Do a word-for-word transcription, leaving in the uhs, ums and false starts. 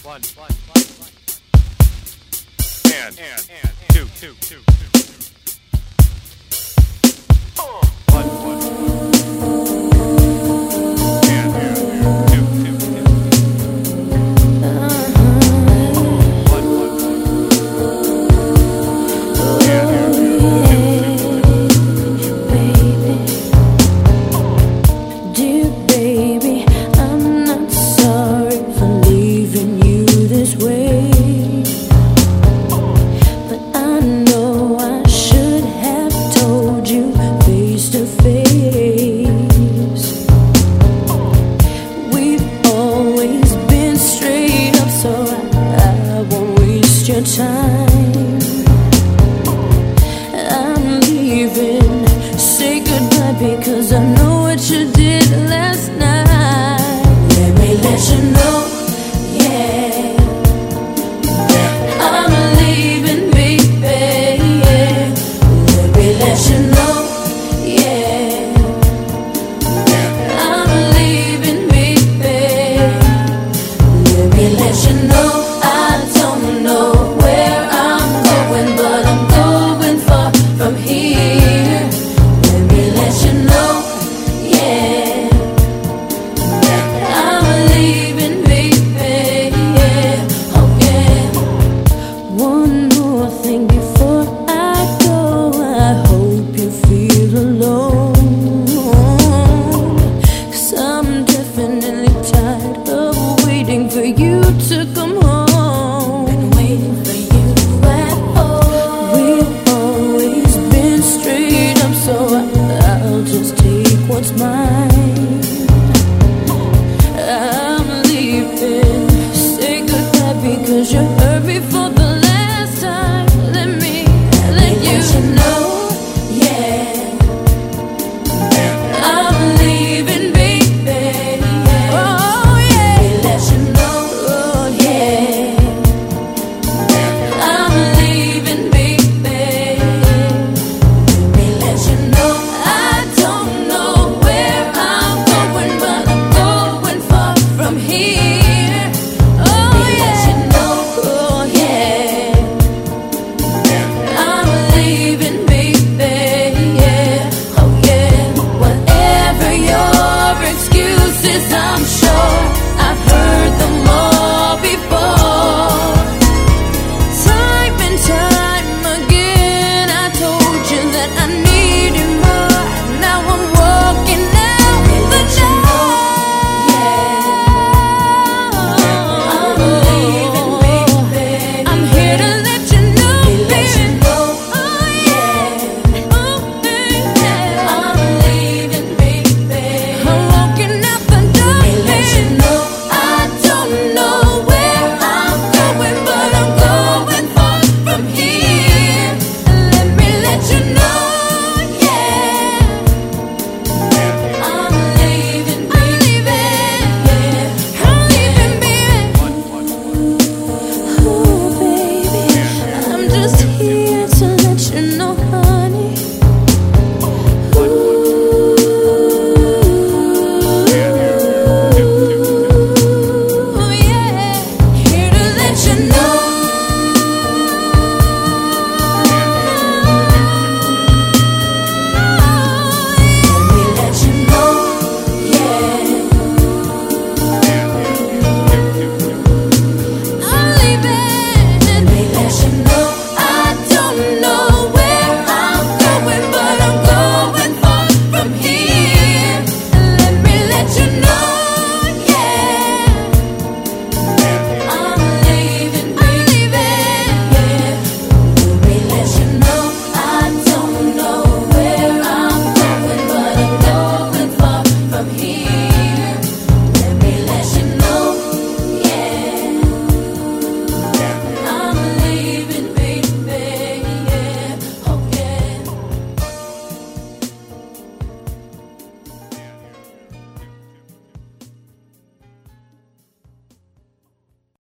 one, and, and, and, two, two, two, two, two. One, one, and, and, two, two, two. One, one, and, and, two, two, two. Dear baby, I'm not sorry for leaving you this way, but I know I should have told you face to face. We've always been straight up, so I, I won't waste your time. I'm leaving, say goodbye, because I know what you did last night. Let me let you know, yeah, I'm leaving, baby, yeah. Let me let you know, yeah, I'm leaving, baby. Let me let you know, I don't know where I'm going, but I'm going far from here. Let me let you know, yeah, I'm leaving, baby, yeah, oh yeah. One more thing before I go, I hope you feel alone, 'cause I'm definitely tired of waiting for you to come home.